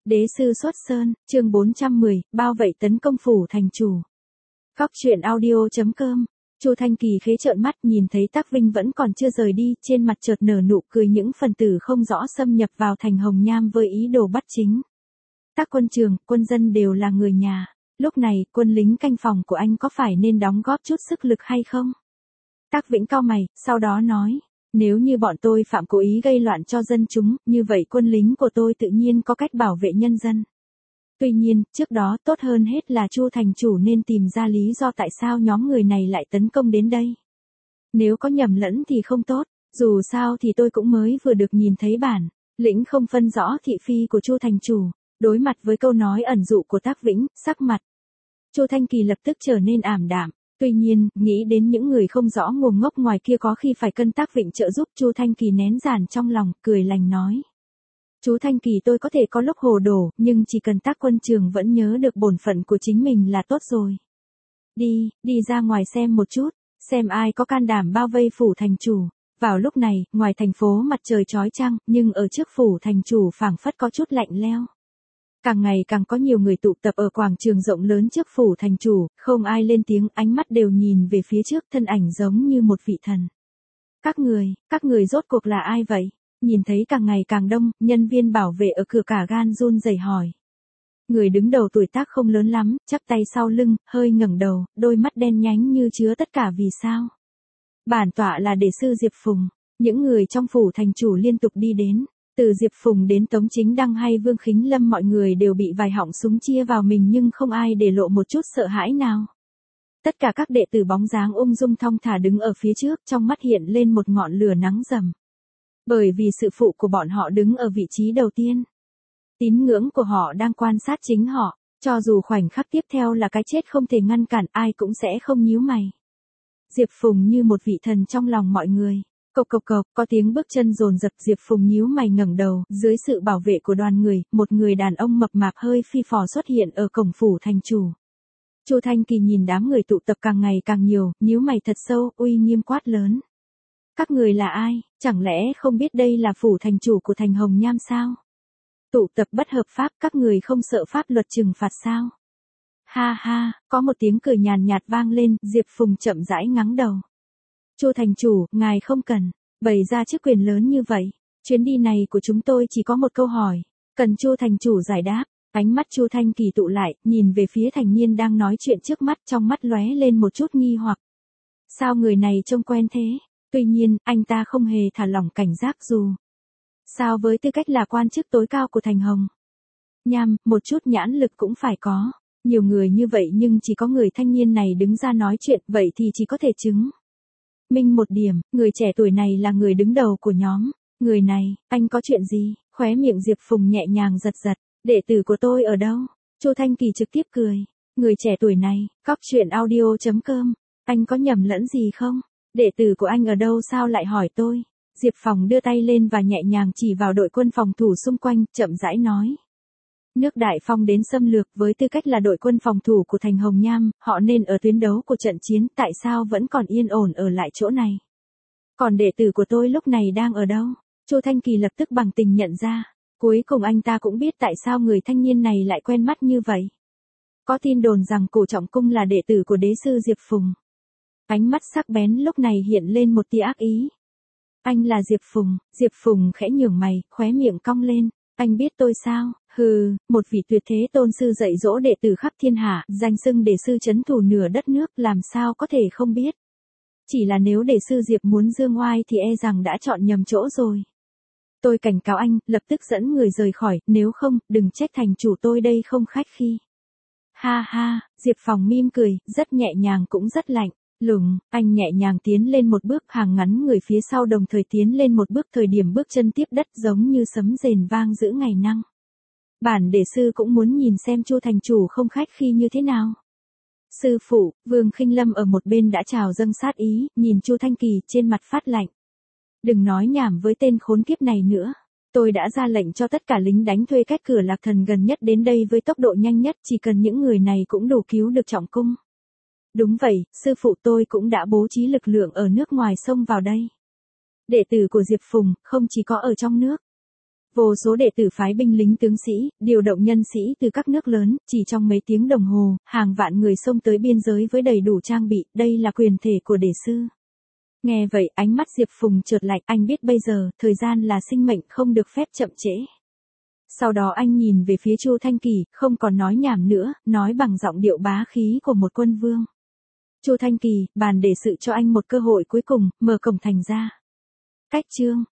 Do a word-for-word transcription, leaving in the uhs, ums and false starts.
Đế sư xuất sơn, chương bốn trăm mười, bao vây tấn công phủ thành chủ. Góc truyện audio chấm com. Chu Thanh Kỳ khế trợn mắt nhìn thấy Tắc Vinh vẫn còn chưa rời đi, trên mặt chợt nở nụ cười. Những phần tử không rõ xâm nhập vào thành Hồng Nham với ý đồ bắt chính. Tắc quân trường, quân dân đều là người nhà. Lúc này, quân lính canh phòng của anh có phải nên đóng góp chút sức lực hay không? Tắc Vĩnh cau mày, sau đó nói. Nếu như bọn tôi phạm cố ý gây loạn cho dân chúng, như vậy quân lính của tôi tự nhiên có cách bảo vệ nhân dân. Tuy nhiên, trước đó tốt hơn hết là Chu thành chủ nên tìm ra lý do tại sao nhóm người này lại tấn công đến đây. Nếu có nhầm lẫn thì không tốt, dù sao thì tôi cũng mới vừa được nhìn thấy bản lĩnh không phân rõ thị phi của Chu thành chủ. Đối mặt với câu nói ẩn dụ của Tắc Vĩnh, sắc mặt Chu Thanh Kỳ lập tức trở nên ảm đạm. Tuy nhiên, nghĩ đến những người không rõ nguồn ngốc ngoài kia có khi phải cân Tắc Vĩnh trợ giúp, Chu Thanh Kỳ nén giản trong lòng, cười lành nói. Chú Thanh Kỳ, tôi có thể có lúc hồ đồ, nhưng chỉ cần Tắc quân trường vẫn nhớ được bổn phận của chính mình là tốt rồi. Đi, đi ra ngoài xem một chút, xem ai có can đảm bao vây phủ thành chủ. Vào lúc này, ngoài thành phố mặt trời chói chang, nhưng ở trước phủ thành chủ phảng phất có chút lạnh lẽo. Càng ngày càng có nhiều người tụ tập ở quảng trường rộng lớn trước phủ thành chủ, không ai lên tiếng, ánh mắt đều nhìn về phía trước, thân ảnh giống như một vị thần. Các người, các người rốt cuộc là ai vậy? Nhìn thấy càng ngày càng đông, nhân viên bảo vệ ở cửa cả gan run rẩy hỏi. Người đứng đầu tuổi tác không lớn lắm, chắp tay sau lưng, hơi ngẩng đầu, đôi mắt đen nhánh như chứa tất cả vì sao. Bản tọa là đệ sư Diệp Phùng. Những người trong phủ thành chủ liên tục đi đến. Từ Diệp Phùng đến Tống Chính Đăng hay Vương Khính Lâm, mọi người đều bị vài họng súng chia vào mình nhưng không ai để lộ một chút sợ hãi nào. Tất cả các đệ tử bóng dáng ung dung thong thả đứng ở phía trước, trong mắt hiện lên một ngọn lửa nắng rầm. Bởi vì sự phụ của bọn họ đứng ở vị trí đầu tiên. Tín ngưỡng của họ đang quan sát chính họ, cho dù khoảnh khắc tiếp theo là cái chết không thể ngăn cản, ai cũng sẽ không nhíu mày. Diệp Phùng như một vị thần trong lòng mọi người. Cộc cộc cộc, có tiếng bước chân dồn dập, Diệp Phùng nhíu mày ngẩng đầu, dưới sự bảo vệ của đoàn người, một người đàn ông mập mạp hơi phi phò xuất hiện ở cổng phủ thành chủ. Chu Thanh Kỳ nhìn đám người tụ tập càng ngày càng nhiều, nhíu mày thật sâu, uy nghiêm quát lớn. Các người là ai, chẳng lẽ không biết đây là phủ thành chủ của thành Hồng Nham sao? Tụ tập bất hợp pháp, các người không sợ pháp luật trừng phạt sao? Ha ha, có một tiếng cười nhàn nhạt vang lên, Diệp Phùng chậm rãi ngắng đầu. Chu thành chủ, ngài không cần bày ra chức quyền lớn như vậy. Chuyến đi này của chúng tôi chỉ có một câu hỏi, cần Chu thành chủ giải đáp. Ánh mắt Chu Thanh Kỳ tụ lại, nhìn về phía thành niên đang nói chuyện trước mắt, trong mắt lóe lên một chút nghi hoặc. Sao người này trông quen thế? Tuy nhiên, anh ta không hề thả lỏng cảnh giác dù sao với tư cách là quan chức tối cao của thành Hồng Nham, một chút nhãn lực cũng phải có. Nhiều người như vậy nhưng chỉ có người thanh niên này đứng ra nói chuyện, vậy thì chỉ có thể chứng minh một điểm, người trẻ tuổi này là người đứng đầu của nhóm. Người này, anh có chuyện gì? Khóe miệng Diệp Phùng nhẹ nhàng giật giật. Đệ tử của tôi ở đâu? Chu Thanh Kỳ trực tiếp cười. Người trẻ tuổi này, góc truyện audio chấm com. Anh có nhầm lẫn gì không? Đệ tử của anh ở đâu sao lại hỏi tôi? Diệp Phùng đưa tay lên và nhẹ nhàng chỉ vào đội quân phòng thủ xung quanh, chậm rãi nói. Nước Đại Phong đến xâm lược, với tư cách là đội quân phòng thủ của thành Hồng Nham, họ nên ở tuyến đấu của trận chiến, tại sao vẫn còn yên ổn ở lại chỗ này? Còn đệ tử của tôi lúc này đang ở đâu? Chu Thanh Kỳ lập tức bằng tình nhận ra. Cuối cùng anh ta cũng biết tại sao người thanh niên này lại quen mắt như vậy. Có tin đồn rằng Cổ Trọng Cung là đệ tử của đế sư Diệp Phùng. Ánh mắt sắc bén lúc này hiện lên một tia ác ý. Anh là Diệp Phùng? Diệp Phùng khẽ nhướng mày, khóe miệng cong lên. Anh biết tôi sao? Hừ, một vị tuyệt thế tôn sư dạy dỗ đệ tử khắp thiên hạ, danh xưng đệ sư trấn thủ nửa đất nước, làm sao có thể không biết. Chỉ là nếu đệ sư Diệp muốn dương oai thì e rằng đã chọn nhầm chỗ rồi. Tôi cảnh cáo anh, lập tức dẫn người rời khỏi, nếu không, đừng trách thành chủ tôi đây không khách khí. Ha ha, Diệp Phùng mỉm cười, rất nhẹ nhàng cũng rất lạnh. Lùng, anh nhẹ nhàng tiến lên một bước, hàng ngắn người phía sau đồng thời tiến lên một bước, thời điểm bước chân tiếp đất giống như sấm rền vang giữa ngày nắng. Bản đệ sư cũng muốn nhìn xem Chu thành chủ không khách khi như thế nào. Sư phụ, Vương Khinh Lâm ở một bên đã trào dâng sát ý, nhìn Chu Thanh Kỳ trên mặt phát lạnh. Đừng nói nhảm với tên khốn kiếp này nữa. Tôi đã ra lệnh cho tất cả lính đánh thuê cách cửa Lạc Thần gần nhất đến đây với tốc độ nhanh nhất, chỉ cần những người này cũng đủ cứu được Trọng Cung. Đúng vậy, sư phụ tôi cũng đã bố trí lực lượng ở nước ngoài xông vào đây. Đệ tử của Diệp Phùng, không chỉ có ở trong nước. Vô số đệ tử phái binh lính tướng sĩ, điều động nhân sĩ từ các nước lớn, chỉ trong mấy tiếng đồng hồ, hàng vạn người xông tới biên giới với đầy đủ trang bị, đây là quyền thể của đệ sư. Nghe vậy, ánh mắt Diệp Phùng chợt lạnh, anh biết bây giờ, thời gian là sinh mệnh không được phép chậm trễ. Sau đó anh nhìn về phía Chu Thanh Kỳ, không còn nói nhảm nữa, nói bằng giọng điệu bá khí của một quân vương. Chu Thanh Kỳ, bàn để sự cho anh một cơ hội cuối cùng, mở cổng thành ra. Cách chương